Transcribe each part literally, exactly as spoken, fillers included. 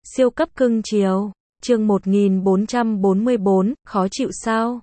Siêu cấp cưng chiều. Chương một nghìn bốn trăm bốn mươi bốn, khó chịu sao?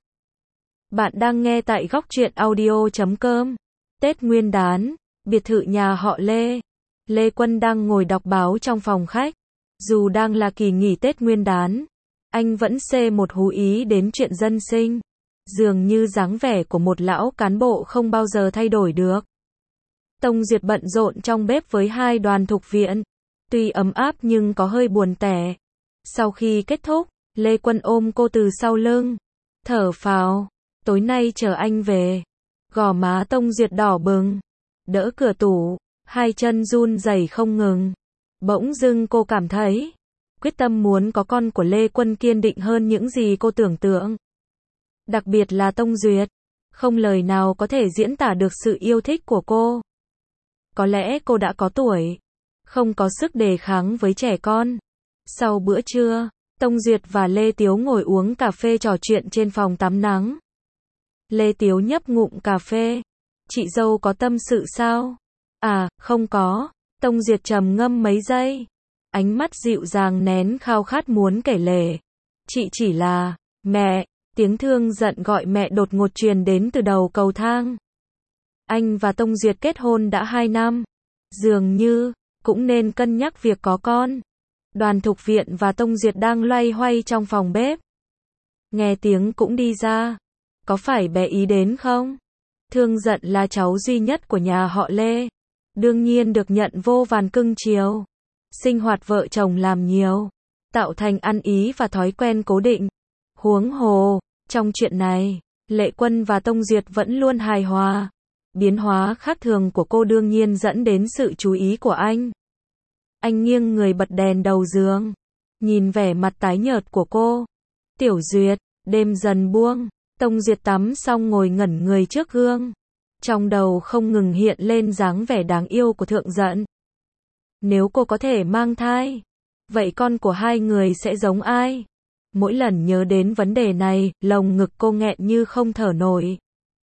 Bạn đang nghe tại góc truyện audio chấm com. Tết Nguyên đán, biệt thự nhà họ Lê. Lê Quân đang ngồi đọc báo trong phòng khách. Dù đang là kỳ nghỉ Tết Nguyên đán, anh vẫn xê một hú ý đến chuyện dân sinh. Dường như dáng vẻ của một lão cán bộ không bao giờ thay đổi được. Tông Duyệt bận rộn trong bếp với hai đoàn thục viện. Tuy ấm áp nhưng có hơi buồn tẻ. Sau khi kết thúc, Lê Quân ôm cô từ sau lưng. Thở phào, tối nay chờ anh về. Gò má Tông Duyệt đỏ bừng. Đỡ cửa tủ, hai chân run rẩy không ngừng. Bỗng dưng cô cảm thấy, quyết tâm muốn có con của Lê Quân kiên định hơn những gì cô tưởng tượng. Đặc biệt là Tông Duyệt, không lời nào có thể diễn tả được sự yêu thích của cô. Có lẽ cô đã có tuổi, không có sức đề kháng với trẻ con. Sau bữa trưa, Tông Duyệt và Lê Tiếu ngồi uống cà phê trò chuyện trên phòng tắm nắng. Lê Tiếu nhấp ngụm cà phê. Chị dâu có tâm sự sao? À, không có. Tông Duyệt trầm ngâm mấy giây. Ánh mắt dịu dàng nén khao khát muốn kể lể. Chị chỉ là, mẹ, tiếng thương giận gọi mẹ đột ngột truyền đến từ đầu cầu thang. Anh và Tông Duyệt kết hôn đã hai năm. Dường như, cũng nên cân nhắc việc có con. Đoàn thục viện và Tông Duyệt đang loay hoay trong phòng bếp. Nghe tiếng cũng đi ra. Có phải bé Ý đến không? Thương giận là cháu duy nhất của nhà họ Lê. Đương nhiên được nhận vô vàn cưng chiều. Sinh hoạt vợ chồng làm nhiều. Tạo thành ăn ý và thói quen cố định. Huống hồ, trong chuyện này, Lê Quân và Tông Duyệt vẫn luôn hài hòa. Biến hóa khác thường của cô đương nhiên dẫn đến sự chú ý của anh. Anh nghiêng người bật đèn đầu giường. Nhìn vẻ mặt tái nhợt của cô. Tiểu Duyệt, đêm dần buông. Tông Duyệt tắm xong ngồi ngẩn người trước gương. Trong đầu không ngừng hiện lên dáng vẻ đáng yêu của Thượng Dận. Nếu cô có thể mang thai, vậy con của hai người sẽ giống ai? Mỗi lần nhớ đến vấn đề này, lồng ngực cô nghẹn như không thở nổi.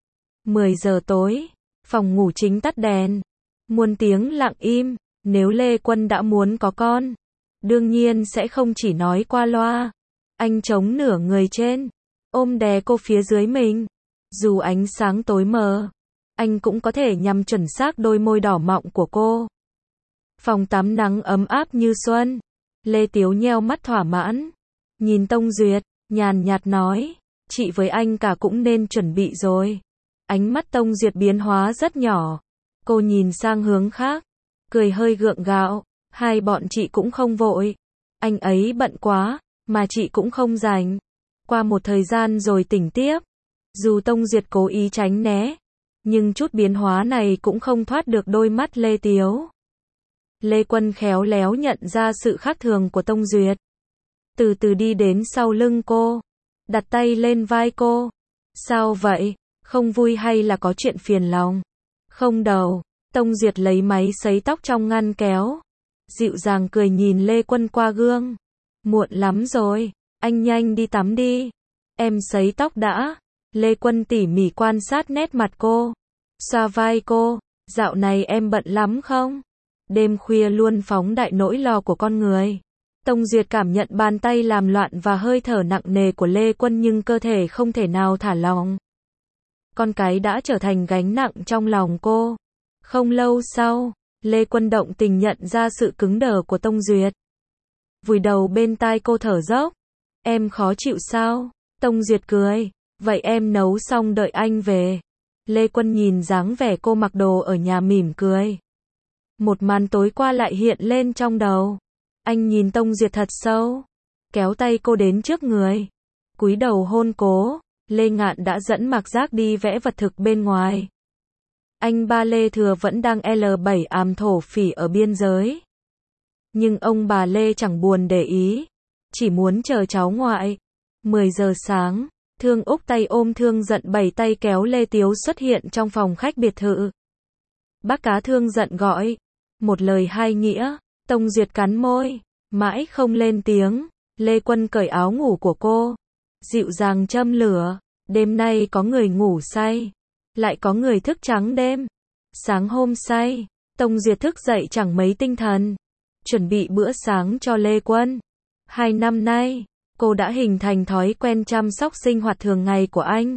mười giờ tối, phòng ngủ chính tắt đèn. Muôn tiếng lặng im. Nếu Lê Quân đã muốn có con, đương nhiên sẽ không chỉ nói qua loa. Anh chống nửa người trên, ôm đè cô phía dưới mình. Dù ánh sáng tối mờ, anh cũng có thể nhắm chuẩn xác đôi môi đỏ mọng của cô. Phòng tắm nắng ấm áp như xuân. Lê Tiếu nheo mắt thỏa mãn. Nhìn Tông Duyệt, nhàn nhạt nói, chị với anh cả cũng nên chuẩn bị rồi. Ánh mắt Tông Duyệt biến hóa rất nhỏ. Cô nhìn sang hướng khác, cười hơi gượng gạo. Hai bọn chị cũng không vội. Anh ấy bận quá, mà chị cũng không rảnh. Qua một thời gian rồi tỉnh tiếp. Dù Tông Duyệt cố ý tránh né, nhưng chút biến hóa này cũng không thoát được đôi mắt Lê Tiếu. Lê Quân khéo léo nhận ra sự khác thường của Tông Duyệt. Từ từ đi đến sau lưng cô, đặt tay lên vai cô. Sao vậy? Không vui hay là có chuyện phiền lòng? Không đâu. Tông Duyệt lấy máy sấy tóc trong ngăn kéo. Dịu dàng cười nhìn Lê Quân qua gương. Muộn lắm rồi, anh nhanh đi tắm đi. Em sấy tóc đã. Lê Quân tỉ mỉ quan sát nét mặt cô. Xoa vai cô. Dạo này em bận lắm không? Đêm khuya luôn phóng đại nỗi lo của con người. Tông Duyệt cảm nhận bàn tay làm loạn và hơi thở nặng nề của Lê Quân nhưng cơ thể không thể nào thả lỏng. Con cái đã trở thành gánh nặng trong lòng cô. Không lâu sau, Lê Quân động tình nhận ra sự cứng đờ của Tông Duyệt. Vùi đầu bên tai cô thở dốc. Em khó chịu sao? Tông Duyệt cười. Vậy em nấu xong đợi anh về. Lê Quân nhìn dáng vẻ cô mặc đồ ở nhà mỉm cười. Một màn tối qua lại hiện lên trong đầu. Anh nhìn Tông Duyệt thật sâu, kéo tay cô đến trước người, cúi đầu hôn cố. Lê Ngạn đã dẫn Mạc Giác đi vẽ vật thực bên ngoài. Anh ba Lê Thừa vẫn đang lờ bảy ám thổ phỉ ở biên giới. Nhưng ông bà Lê chẳng buồn để ý, chỉ muốn chờ cháu ngoại. mười giờ sáng, Thương Úc tay ôm Thương Giận bảy tay kéo Lê Tiếu xuất hiện trong phòng khách biệt thự. Bác Cá Thương Giận gọi. Một lời hai nghĩa. Tông Duyệt cắn môi, mãi không lên tiếng. Lê Quân cởi áo ngủ của cô, dịu dàng châm lửa. Đêm nay có người ngủ say, lại có người thức trắng đêm. Sáng hôm say, Tông Duyệt thức dậy chẳng mấy tinh thần, chuẩn bị bữa sáng cho Lê Quân. Hai năm nay, cô đã hình thành thói quen chăm sóc sinh hoạt thường ngày của anh.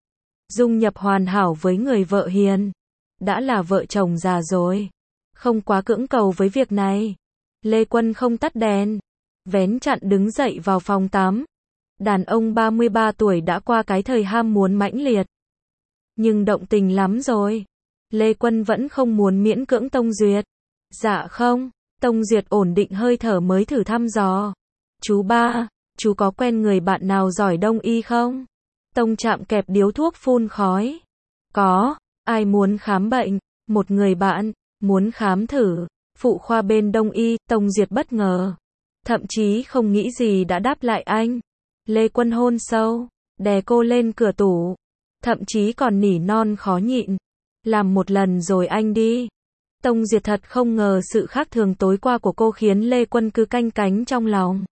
Dung nhập hoàn hảo với người vợ hiền. Đã là vợ chồng già rồi. Không quá cưỡng cầu với việc này. Lê Quân không tắt đèn. Vén chặn đứng dậy vào phòng tắm. Đàn ông ba mươi ba tuổi đã qua cái thời ham muốn mãnh liệt. Nhưng động tình lắm rồi. Lê Quân vẫn không muốn miễn cưỡng Tông Duyệt. Dạ không. Tông Duyệt ổn định hơi thở mới thử thăm dò. Chú ba, chú có quen người bạn nào giỏi đông y không? Tông Trạm kẹp điếu thuốc phun khói. Có, ai muốn khám bệnh? Một người bạn, muốn khám thử. Phụ khoa bên đông y, Tông Duyệt bất ngờ. Thậm chí không nghĩ gì đã đáp lại anh. Lê Quân hôn sâu, đè cô lên cửa tủ. Thậm chí còn nỉ non khó nhịn. Làm một lần rồi anh đi. Tông Duyệt thật không ngờ sự khác thường tối qua của cô khiến Lê Quân cứ canh cánh trong lòng.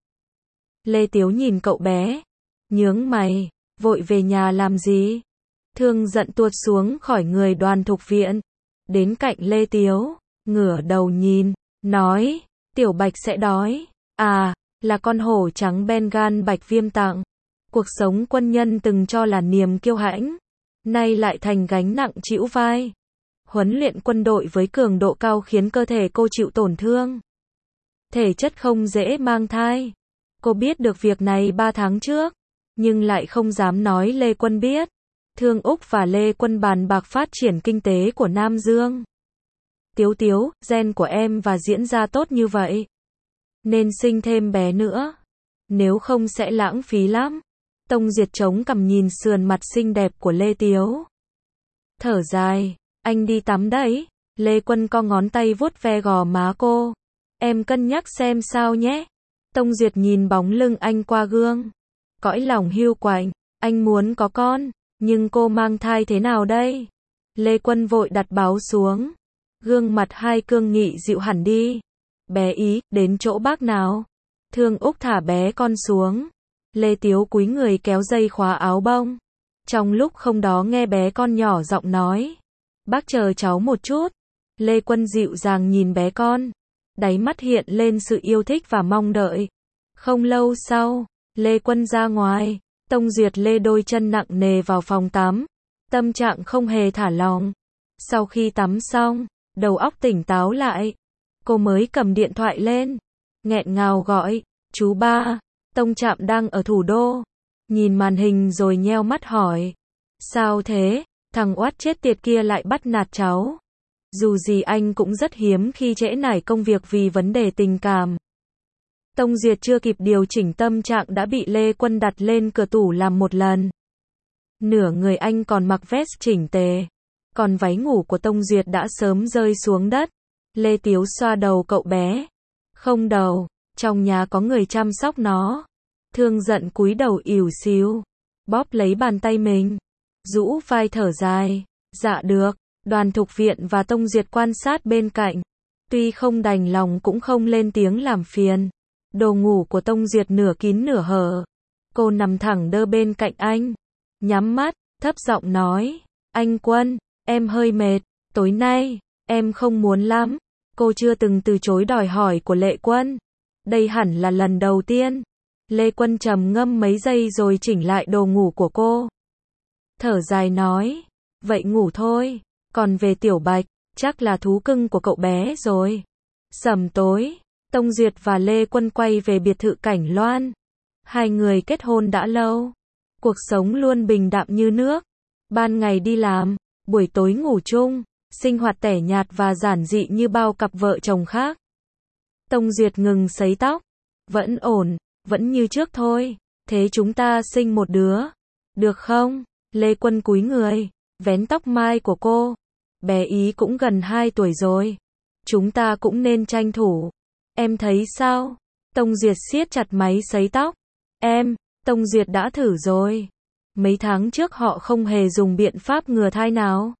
Lê Tiếu nhìn cậu bé. Nhướng mày, vội về nhà làm gì? Thương giận tuột xuống khỏi người Đoàn Thục Viện. Đến cạnh Lê Tiếu, ngửa đầu nhìn, nói, Tiểu Bạch sẽ đói. À, là con hổ trắng Bengal Bạch Viêm tặng. Cuộc sống quân nhân từng cho là niềm kiêu hãnh, nay lại thành gánh nặng trĩu vai. Huấn luyện quân đội với cường độ cao khiến cơ thể cô chịu tổn thương. Thể chất không dễ mang thai. Cô biết được việc này ba tháng trước, nhưng lại không dám nói Lê Quân biết. Thương Úc và Lê Quân bàn bạc phát triển kinh tế của Nam Dương. Tiếu Tiếu, gen của em và diễn ra tốt như vậy, nên sinh thêm bé nữa. Nếu không sẽ lãng phí lắm. Tông Duyệt chống cằm nhìn sườn mặt xinh đẹp của Lê Tiếu. Thở dài, anh đi tắm đấy. Lê Quân co ngón tay vuốt ve gò má cô. Em cân nhắc xem sao nhé. Tông Duyệt nhìn bóng lưng anh qua gương. Cõi lòng hiu quạnh, anh muốn có con, nhưng cô mang thai thế nào đây? Lê Quân vội đặt báo xuống. Gương mặt hai cương nghị dịu hẳn đi. Bé Ý, đến chỗ bác nào. Thương Úc thả bé con xuống. Lê Tiếu cúi người kéo dây khóa áo bông. Trong lúc không đó nghe bé con nhỏ giọng nói. Bác chờ cháu một chút. Lê Quân dịu dàng nhìn bé con. Đáy mắt hiện lên sự yêu thích và mong đợi. Không lâu sau, Lê Quân ra ngoài. Tông Duyệt lê đôi chân nặng nề vào phòng tắm. Tâm trạng không hề thả lỏng. Sau khi tắm xong, đầu óc tỉnh táo lại. Cô mới cầm điện thoại lên. Nghẹn ngào gọi, chú ba. Tông Trạm đang ở thủ đô. Nhìn màn hình rồi nheo mắt hỏi. Sao thế? Thằng oát chết tiệt kia lại bắt nạt cháu. Dù gì anh cũng rất hiếm khi trễ nải công việc vì vấn đề tình cảm. Tông Duyệt chưa kịp điều chỉnh tâm trạng đã bị Lê Quân đặt lên cửa tủ làm một lần. Nửa người anh còn mặc vest chỉnh tề. Còn váy ngủ của Tông Duyệt đã sớm rơi xuống đất. Lê Tiếu xoa đầu cậu bé. Không đầu, trong nhà có người chăm sóc nó. Thương giận cúi đầu ỉu xìu. Bóp lấy bàn tay mình. Rũ vai thở dài. Dạ được. Đoàn Thục Viện và Tông Duyệt quan sát bên cạnh. Tuy không đành lòng cũng không lên tiếng làm phiền. Đồ ngủ của Tông Duyệt nửa kín nửa hở. Cô nằm thẳng đơ bên cạnh anh. Nhắm mắt, thấp giọng nói. Anh Quân, em hơi mệt. Tối nay, em không muốn lắm. Cô chưa từng từ chối đòi hỏi của Lê Quân. Đây hẳn là lần đầu tiên. Lê Quân trầm ngâm mấy giây rồi chỉnh lại đồ ngủ của cô. Thở dài nói. Vậy ngủ thôi. Còn về Tiểu Bạch, chắc là thú cưng của cậu bé rồi. Sầm tối, Tông Duyệt và Lê Quân quay về biệt thự Cảnh Loan. Hai người kết hôn đã lâu. Cuộc sống luôn bình đạm như nước. Ban ngày đi làm, buổi tối ngủ chung. Sinh hoạt tẻ nhạt và giản dị như bao cặp vợ chồng khác. Tông Duyệt ngừng sấy tóc. Vẫn ổn, vẫn như trước thôi. Thế chúng ta sinh một đứa. Được không? Lê Quân cúi người, vén tóc mai của cô. Bé Ý cũng gần hai tuổi rồi. Chúng ta cũng nên tranh thủ. Em thấy sao? Tông Duyệt siết chặt máy sấy tóc. Em, Tông Duyệt đã thử rồi. Mấy tháng trước họ không hề dùng biện pháp ngừa thai nào.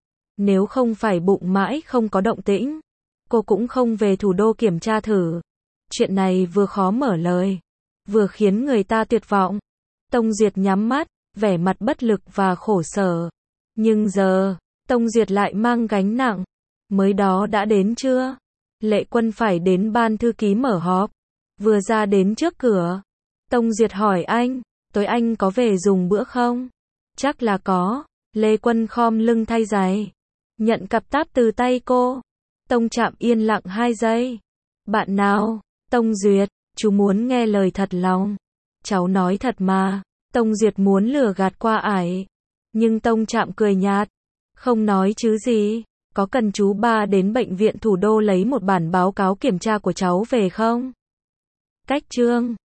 Nếu không phải bụng mãi không có động tĩnh, cô cũng không về thủ đô kiểm tra thử. Chuyện này vừa khó mở lời, vừa khiến người ta tuyệt vọng. Tông Duyệt nhắm mắt, vẻ mặt bất lực và khổ sở. Nhưng giờ, Tông Duyệt lại mang gánh nặng. Mới đó đã đến chưa? Lê Quân phải đến ban thư ký mở họp. Vừa ra đến trước cửa, Tông Duyệt hỏi anh, tối anh có về dùng bữa không? Chắc là có. Lê Quân khom lưng thay giày, nhận cặp táp từ tay cô. Tông Trạm yên lặng hai giây. Bạn nào? Tông Duyệt, chú muốn nghe lời thật lòng. Cháu nói thật mà. Tông Duyệt muốn lừa gạt qua ải. Nhưng Tông Trạm cười nhạt. Không nói chứ gì. Có cần chú ba đến bệnh viện thủ đô lấy một bản báo cáo kiểm tra của cháu về không? Cách chương